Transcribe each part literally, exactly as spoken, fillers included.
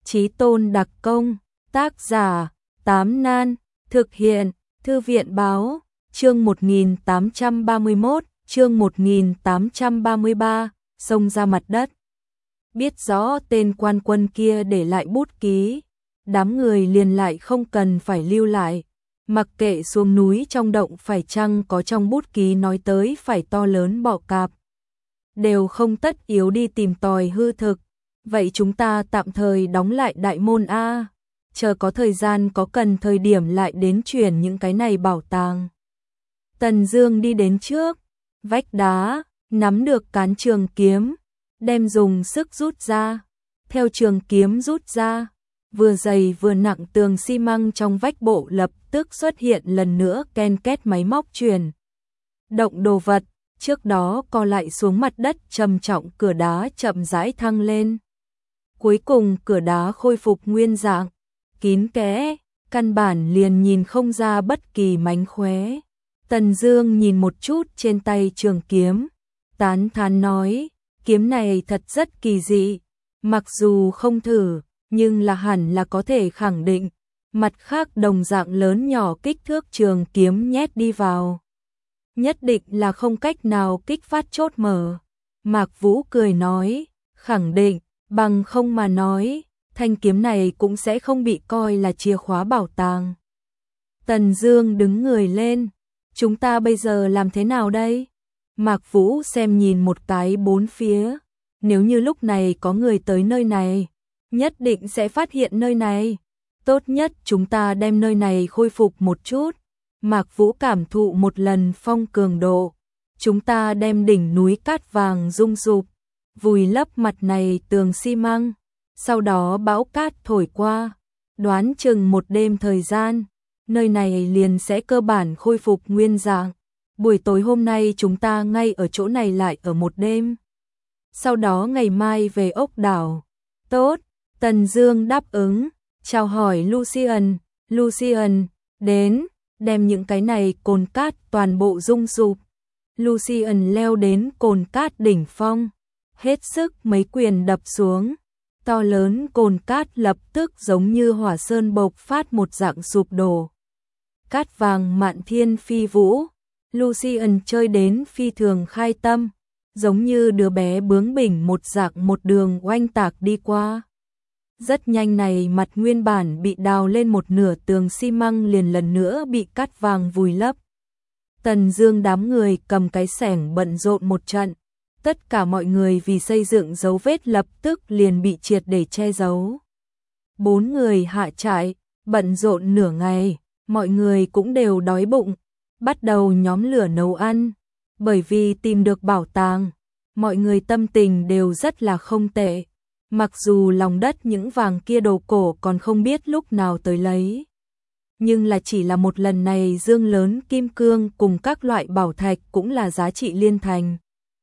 Chí Tôn đặc công, tác giả, Tám Nan, thực hiện, Thư viện báo, chương một nghìn tám trăm ba mươi mốt, chương một nghìn tám trăm ba mươi ba, xông ra mặt đất. Biết rõ tên quan quân kia để lại bút ký, đám người liền lại không cần phải lưu lại, mặc kệ xuống núi trong động phải chăng có trong bút ký nói tới phải to lớn bọ cạp. Đều không tất yếu đi tìm tòi hư thực, vậy chúng ta tạm thời đóng lại đại môn A, chờ có thời gian có cần thời điểm lại đến chuyển những cái này bảo tàng. Tần Dương đi đến trước, vách đá, nắm được cán trường kiếm, đem dùng sức rút ra, theo trường kiếm rút ra, vừa dày vừa nặng tường xi măng trong vách bộ lập tức xuất hiện lần nữa ken két máy móc chuyển động đồ vật, trước đó co lại xuống mặt đất trầm trọng cửa đá chậm rãi thăng lên. Cuối cùng cửa đá khôi phục nguyên dạng, kín kẽ, căn bản liền nhìn không ra bất kỳ mánh khóe. Tần Dương nhìn một chút trên tay trường kiếm, tán thán nói, kiếm này thật rất kỳ dị, mặc dù không thử, nhưng là hẳn là có thể khẳng định, mặt khác đồng dạng lớn nhỏ kích thước trường kiếm nhét đi vào, nhất định là không cách nào kích phát chốt mở. Mạc Vũ cười nói, khẳng định, bằng không mà nói, thanh kiếm này cũng sẽ không bị coi là chìa khóa bảo tàng. Tần Dương đứng người lên, chúng ta bây giờ làm thế nào đây? Mạc Vũ xem nhìn một cái bốn phía, nếu như lúc này có người tới nơi này, nhất định sẽ phát hiện nơi này. Tốt nhất chúng ta đem nơi này khôi phục một chút. Mạc Vũ cảm thụ một lần phong cường độ. Chúng ta đem đỉnh núi cát vàng rung rụp, vùi lấp mặt này tường xi măng. Sau đó bão cát thổi qua, đoán chừng một đêm thời gian, nơi này liền sẽ cơ bản khôi phục nguyên dạng. Buổi tối hôm nay chúng ta ngay ở chỗ này lại ở một đêm. Sau đó ngày mai về ốc đảo. Tốt, Tần Dương đáp ứng, chào hỏi Lucian, Lucian, đến, đem những cái này cồn cát toàn bộ rung rụp. Lucian leo đến cồn cát đỉnh phong, hết sức mấy quyền đập xuống, to lớn cồn cát lập tức giống như hỏa sơn bộc phát một dạng sụp đổ. Cát vàng mạn thiên phi vũ, Lucian chơi đến phi thường khai tâm, giống như đứa bé bướng bỉnh một dạng một đường oanh tạc đi qua. Rất nhanh này mặt nguyên bản bị đào lên một nửa tường xi măng liền lần nữa bị cát vàng vùi lấp. Tần Dương đám người cầm cái xẻng bận rộn một trận, tất cả mọi người vì xây dựng dấu vết lập tức liền bị triệt để che giấu. Bốn người hạ trại, bận rộn nửa ngày, mọi người cũng đều đói bụng, bắt đầu nhóm lửa nấu ăn, bởi vì tìm được bảo tàng, mọi người tâm tình đều rất là không tệ. Mặc dù lòng đất những vàng kia đồ cổ còn không biết lúc nào tới lấy, nhưng là chỉ là một lần này dương lớn kim cương cùng các loại bảo thạch cũng là giá trị liên thành,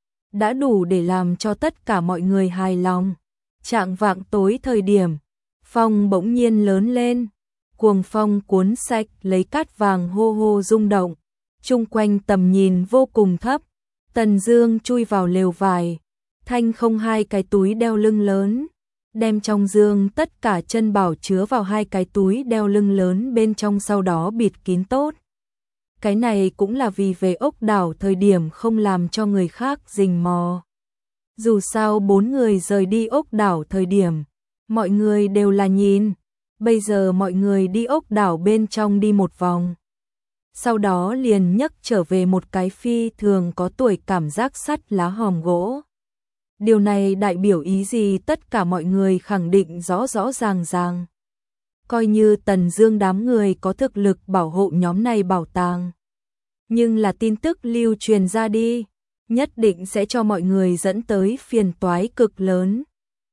đã đủ để làm cho tất cả mọi người hài lòng. Chạng vạng tối thời điểm, phong bỗng nhiên lớn lên, cuồng phong cuốn sạch lấy cát vàng hô hô rung động, chung quanh tầm nhìn vô cùng thấp. Tần Dương chui vào lều vải, thanh không hai cái túi đeo lưng lớn, đem trong dương tất cả chân bảo chứa vào hai cái túi đeo lưng lớn bên trong, sau đó bịt kín tốt. Cái này cũng là vì về ốc đảo thời điểm không làm cho người khác rình mò. Dù sao bốn người rời đi ốc đảo thời điểm, mọi người đều là nhìn, bây giờ mọi người đi ốc đảo bên trong đi một vòng, sau đó liền nhấc trở về một cái phi thường có tuổi cảm giác sắt lá hòm gỗ. Điều này đại biểu ý gì tất cả mọi người khẳng định rõ rõ ràng ràng. Coi như Tần Dương đám người có thực lực bảo hộ nhóm này bảo tàng, nhưng là tin tức lưu truyền ra đi, nhất định sẽ cho mọi người dẫn tới phiền toái cực lớn.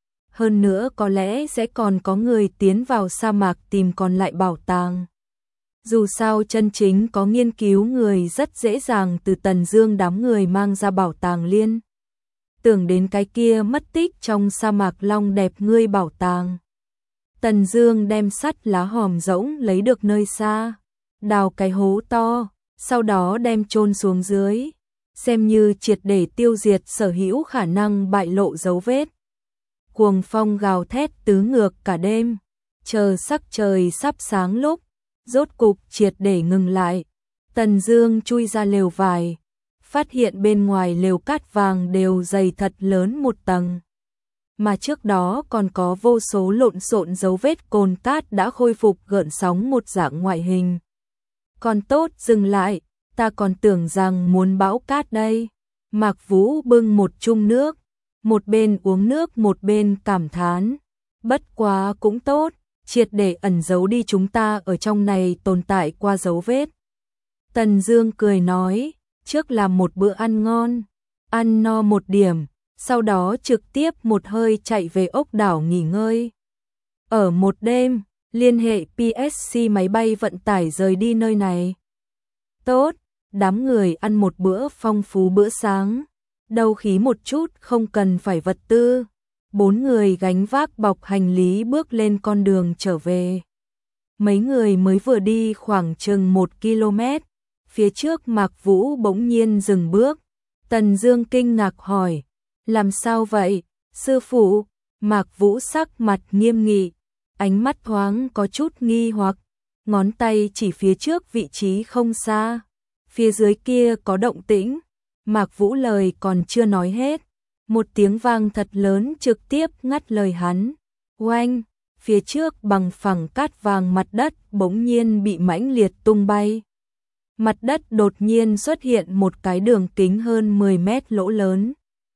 Hơn nữa có lẽ sẽ còn có người tiến vào sa mạc tìm còn lại bảo tàng. Dù sao chân chính có nghiên cứu người rất dễ dàng từ Tần Dương đám người mang ra bảo tàng liên. Tưởng đến cái kia mất tích trong sa mạc long đẹp ngươi bảo tàng. Tần Dương đem sắt lá hòm rỗng lấy được nơi xa, đào cái hố to, sau đó đem chôn xuống dưới, xem như triệt để tiêu diệt sở hữu khả năng bại lộ dấu vết. cuồng phong gào thét tứ ngược cả đêm, chờ sắc trời sắp sáng lúc, rốt cục triệt để ngừng lại. Tần Dương chui ra lều vải, phát hiện bên ngoài lều cát vàng đều dày thật lớn một tầng. Mà trước đó còn có vô số lộn xộn dấu vết cồn cát đã khôi phục gợn sóng một dạng ngoại hình. Còn tốt dừng lại, ta còn tưởng rằng muốn bão cát đây. Mạc Vũ bưng một chung nước, một bên uống nước một bên cảm thán. Bất quá cũng tốt, triệt để ẩn giấu đi chúng ta ở trong này tồn tại qua dấu vết. Tần Dương cười nói, trước làm một bữa ăn ngon, ăn no một điểm, sau đó trực tiếp một hơi chạy về ốc đảo nghỉ ngơi. Ở một đêm, liên hệ pê ét xê máy bay vận tải rời đi nơi này. Tốt, đám người ăn một bữa phong phú bữa sáng, đâu khí một chút không cần phải vật tư. Bốn người gánh vác bọc hành lý bước lên con đường trở về. Mấy người mới vừa đi khoảng chừng một ki lô mét, phía trước Mạc Vũ bỗng nhiên dừng bước. Tần Dương kinh ngạc hỏi, làm sao vậy, sư phụ? Mạc Vũ sắc mặt nghiêm nghị, ánh mắt thoáng có chút nghi hoặc, ngón tay chỉ phía trước vị trí không xa. Phía dưới kia có động tĩnh. Mạc Vũ lời còn chưa nói hết, một tiếng vang thật lớn trực tiếp ngắt lời hắn. Oanh, phía trước bằng phẳng cát vàng mặt đất bỗng nhiên bị mãnh liệt tung bay. Mặt đất đột nhiên xuất hiện một cái đường kính hơn mười mét lỗ lớn.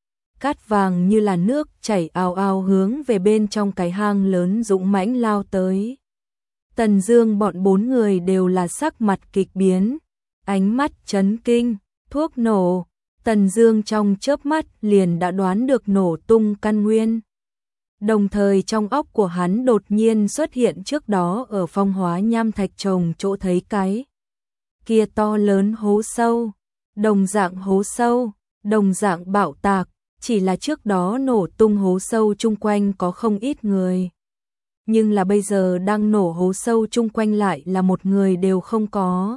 Cát vàng như là nước chảy ào ào hướng về bên trong cái hang lớn dũng mãnh lao tới. Tần Dương bọn bốn người đều là sắc mặt kịch biến, ánh mắt chấn kinh, thuốc nổ. Tần Dương trong chớp mắt liền đã đoán được nổ tung căn nguyên. Đồng thời trong óc của hắn đột nhiên xuất hiện trước đó ở Phong Hóa Nham Thạch Trồng chỗ thấy cái kia to lớn hố sâu, đồng dạng hố sâu, đồng dạng bạo tạc, chỉ là trước đó nổ tung hố sâu chung quanh có không ít người. Nhưng là bây giờ đang nổ hố sâu chung quanh lại là một người đều không có.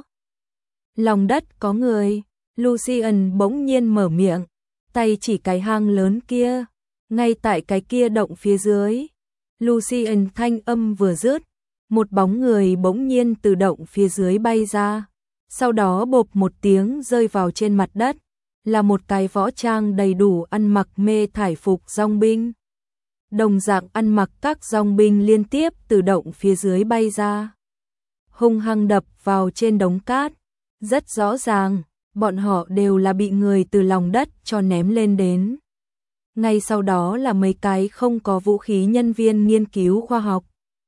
Lòng đất có người. Lucian bỗng nhiên mở miệng, tay chỉ cái hang lớn kia, ngay tại cái kia động phía dưới. Lucian thanh âm vừa dứt, một bóng người bỗng nhiên từ động phía dưới bay ra, sau đó bộp một tiếng rơi vào trên mặt đất, là một cái võ trang đầy đủ ăn mặc mê thải phục dòng binh. Đồng dạng ăn mặc các dòng binh liên tiếp từ động phía dưới bay ra, hung hăng đập vào trên đống cát, rất rõ ràng. Bọn họ đều là bị người từ lòng đất cho ném lên đến. Ngay sau đó là mấy cái không có vũ khí nhân viên nghiên cứu khoa học.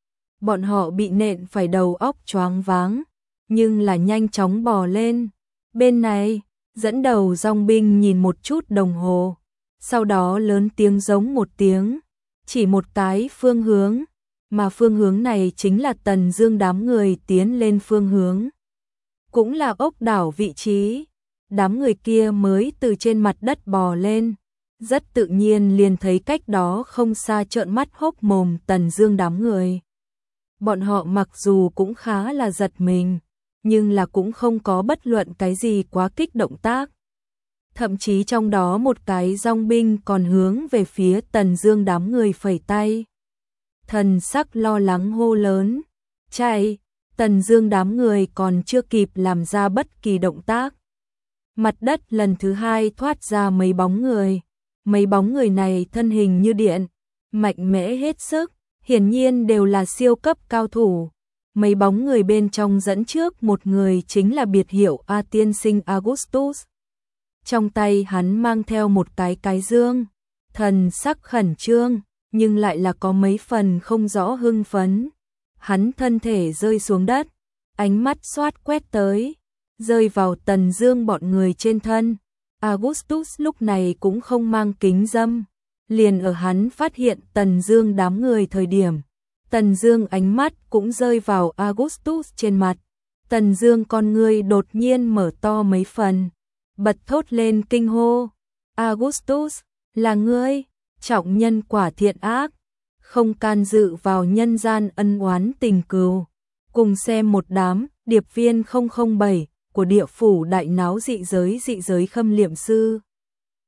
Bọn họ bị nện phải đầu óc choáng váng, nhưng là nhanh chóng bò lên. Bên này, dẫn đầu dòng binh nhìn một chút đồng hồ, sau đó lớn tiếng giống một tiếng, chỉ một cái phương hướng, mà phương hướng này chính là Tần Dương đám người tiến lên phương hướng. Cũng là ốc đảo vị trí. Đám người kia mới từ trên mặt đất bò lên, rất tự nhiên liền thấy cách đó không xa trợn mắt hốc mồm Tần Dương đám người. Bọn họ mặc dù cũng khá là giật mình, nhưng là cũng không có bất luận cái gì quá kích động tác. Thậm chí trong đó một cái dòng binh còn hướng về phía Tần Dương đám người phẩy tay. Thần sắc lo lắng hô lớn, chạy. Tần Dương đám người còn chưa kịp làm ra bất kỳ động tác. Mặt đất lần thứ hai thoát ra mấy bóng người. Mấy bóng người này thân hình như điện, mạnh mẽ hết sức, hiển nhiên đều là siêu cấp cao thủ. Mấy bóng người bên trong dẫn trước một người chính là biệt hiệu A tiên sinh Augustus. Trong tay hắn mang theo một cái cái dương, thần sắc khẩn trương, nhưng lại là có mấy phần không rõ hưng phấn. Hắn thân thể rơi xuống đất, ánh mắt xoát quét tới, rơi vào Tần Dương bọn người trên thân. Augustus lúc này cũng không mang kính râm, liền ở hắn phát hiện Tần Dương đám người thời điểm, Tần Dương ánh mắt cũng rơi vào Augustus trên mặt. Tần Dương con ngươi đột nhiên mở to mấy phần, bật thốt lên kinh hô, Augustus, là ngươi, trọng nhân quả thiện ác, không can dự vào nhân gian ân oán tình cừu. Cùng xem một đám điệp viên không không bảy của địa phủ đại náo dị giới dị giới khâm liệm sư.